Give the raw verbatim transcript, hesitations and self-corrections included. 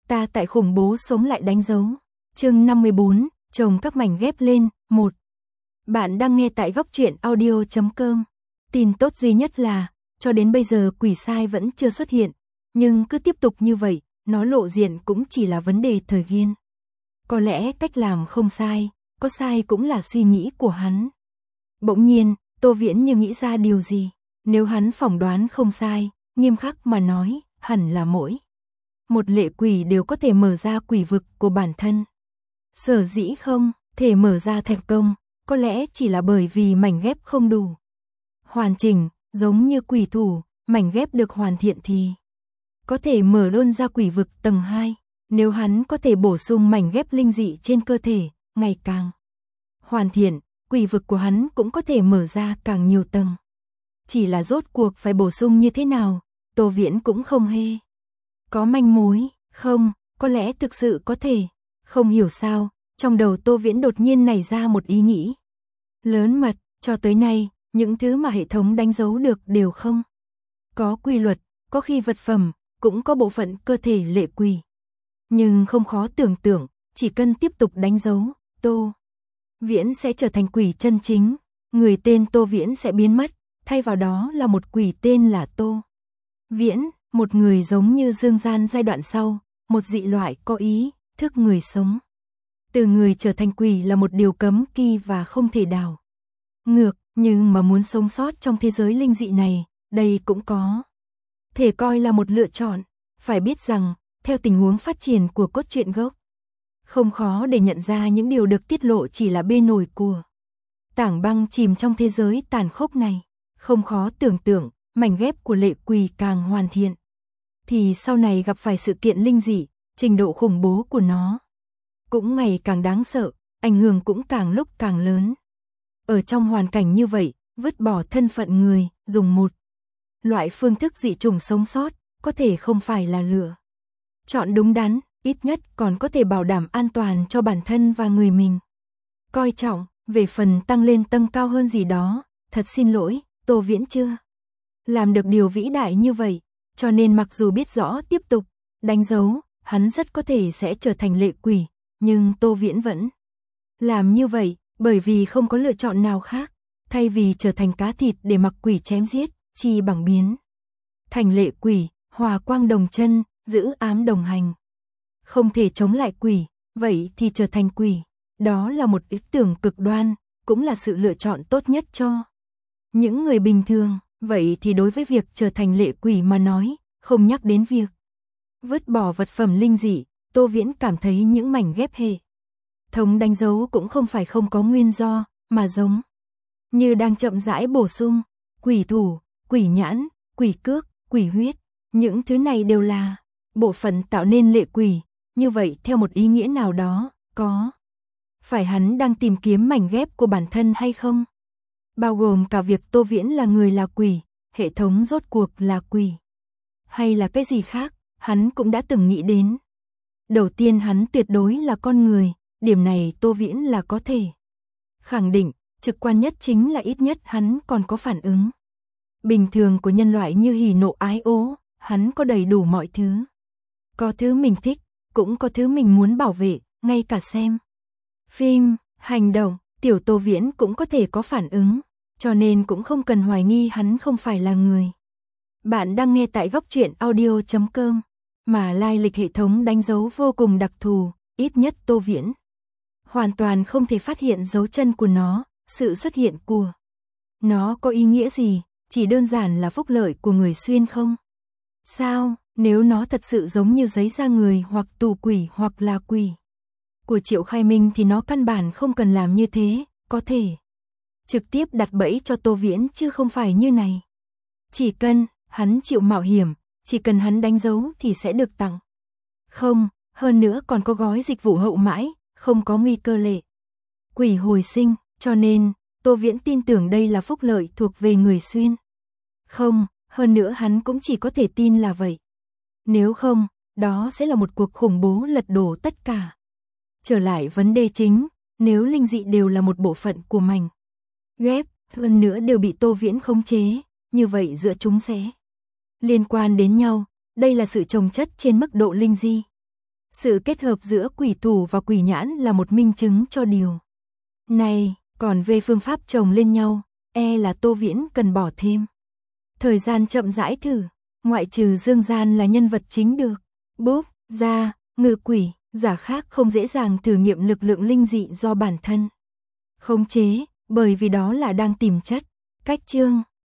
Ta tại khủng bố sống lại đánh dấu. Chương năm mươi bốn, chồng các mảnh ghép lên. Một. Bạn đang nghe tại góc truyện audio chấm com. Tin tốt duy nhất là, cho đến bây giờ quỷ sai vẫn chưa xuất hiện, nhưng cứ tiếp tục như vậy, nó lộ diện cũng chỉ là vấn đề thời gian. Có lẽ cách làm không sai, có sai cũng là suy nghĩ của hắn. Bỗng nhiên, Tô Viễn như nghĩ ra điều gì, nếu hắn phỏng đoán không sai, nghiêm khắc mà nói, hẳn là mỗi một lệ quỷ đều có thể mở ra quỷ vực của bản thân. Sở dĩ không thể mở ra thành công, có lẽ chỉ là bởi vì mảnh ghép không đủ hoàn chỉnh, giống như quỷ thủ, mảnh ghép được hoàn thiện thì có thể mở luôn ra quỷ vực tầng hai. Nếu hắn có thể bổ sung mảnh ghép linh dị trên cơ thể, ngày càng hoàn thiện, quỷ vực của hắn cũng có thể mở ra càng nhiều tầng. Chỉ là rốt cuộc phải bổ sung như thế nào, Tô Viễn cũng không hề có manh mối. Không, có lẽ thực sự có thể. Không hiểu sao, trong đầu Tô Viễn đột nhiên nảy ra một ý nghĩ lớn mật. Cho tới nay, những thứ mà hệ thống đánh dấu được đều không có quy luật, có khi vật phẩm, cũng có bộ phận cơ thể lệ quỷ. Nhưng không khó tưởng tượng, chỉ cần tiếp tục đánh dấu, Tô Viễn sẽ trở thành quỷ chân chính. Người tên Tô Viễn sẽ biến mất, thay vào đó là một quỷ tên là Tô Viễn, một người giống như Dương Gian giai đoạn sau, một dị loại có ý thức người sống. Từ người trở thành quỷ là một điều cấm kỵ và không thể đảo ngược, nhưng mà muốn sống sót trong thế giới linh dị này, đây cũng có thể coi là một lựa chọn. Phải biết rằng, theo tình huống phát triển của cốt truyện gốc, không khó để nhận ra những điều được tiết lộ chỉ là bề nổi của tảng băng chìm trong thế giới tàn khốc này. Không khó tưởng tượng, mảnh ghép của lệ quỷ càng hoàn thiện, thì sau này gặp phải sự kiện linh dị, trình độ khủng bố của nó cũng ngày càng đáng sợ, ảnh hưởng cũng càng lúc càng lớn. Ở trong hoàn cảnh như vậy, vứt bỏ thân phận người, dùng một loại phương thức dị chủng sống sót, có thể không phải là lựa chọn đúng đắn, ít nhất còn có thể bảo đảm an toàn cho bản thân và người mình coi trọng. Về phần tăng lên tầng cao hơn gì đó, thật xin lỗi, Tô Viễn chưa làm được điều vĩ đại như vậy, cho nên mặc dù biết rõ tiếp tục đánh dấu, hắn rất có thể sẽ trở thành lệ quỷ, nhưng Tô Viễn vẫn làm như vậy, bởi vì không có lựa chọn nào khác. Thay vì trở thành cá thịt để mặc quỷ chém giết, chi bằng biến thành lệ quỷ, hòa quang đồng chân, giữ ám đồng hành. Không thể chống lại quỷ, vậy thì trở thành quỷ. Đó là một ý tưởng cực đoan, cũng là sự lựa chọn tốt nhất cho những người bình thường. Vậy thì đối với việc trở thành lệ quỷ mà nói, không nhắc đến việc vứt bỏ vật phẩm linh dị, Tô Viễn cảm thấy những mảnh ghép hệ thống đánh dấu cũng không phải không có nguyên do, mà giống như đang chậm rãi bổ sung. Quỷ thủ, quỷ nhãn, quỷ cước, quỷ huyết, những thứ này đều là bộ phận tạo nên lệ quỷ. Như vậy theo một ý nghĩa nào đó, có phải hắn đang tìm kiếm mảnh ghép của bản thân hay không? Bao gồm cả việc Tô Viễn là người là quỷ, hệ thống rốt cuộc là quỷ, hay là cái gì khác, hắn cũng đã từng nghĩ đến. Đầu tiên hắn tuyệt đối là con người, điểm này Tô Viễn là có thể khẳng định. Trực quan nhất chính là ít nhất hắn còn có phản ứng bình thường của nhân loại như hỉ nộ ái ố, hắn có đầy đủ mọi thứ. Có thứ mình thích, cũng có thứ mình muốn bảo vệ, ngay cả xem phim, hành động, tiểu Tô Viễn cũng có thể có phản ứng, cho nên cũng không cần hoài nghi hắn không phải là người. Bạn đang nghe tại góc truyện audio chấm com, mà lai lịch hệ thống đánh dấu vô cùng đặc thù, ít nhất Tô Viễn hoàn toàn không thể phát hiện dấu chân của nó. Sự xuất hiện của nó có ý nghĩa gì, chỉ đơn giản là phúc lợi của người xuyên không? Sao, nếu nó thật sự giống như giấy da người hoặc tù quỷ hoặc là quỷ của Triệu Khai Minh thì nó căn bản không cần làm như thế, có thể trực tiếp đặt bẫy cho Tô Viễn chứ không phải như này. Chỉ cần hắn chịu mạo hiểm, chỉ cần hắn đánh dấu thì sẽ được tặng. Không, hơn nữa còn có gói dịch vụ hậu mãi, không có nguy cơ lệ quỷ hồi sinh. Cho nên, Tô Viễn tin tưởng đây là phúc lợi thuộc về người xuyên. Không, hơn nữa hắn cũng chỉ có thể tin là vậy. Nếu không, đó sẽ là một cuộc khủng bố lật đổ tất cả. Trở lại vấn đề chính, nếu linh dị đều là một bộ phận của mảnh ghép, hơn nữa đều bị Tô Viễn khống chế, như vậy giữa chúng sẽ liên quan đến nhau. Đây là sự chồng chất trên mức độ linh dị. Sự kết hợp giữa quỷ thủ và quỷ nhãn là một minh chứng cho điều này, còn về phương pháp chồng lên nhau, e là Tô Viễn cần bỏ thêm thời gian chậm rãi thử, ngoại trừ Dương Gian là nhân vật chính được bốc ra, ngự quỷ, giả khác không dễ dàng thử nghiệm lực lượng linh dị do bản thân khống chế, bởi vì đó là đang tìm chất, cách chương.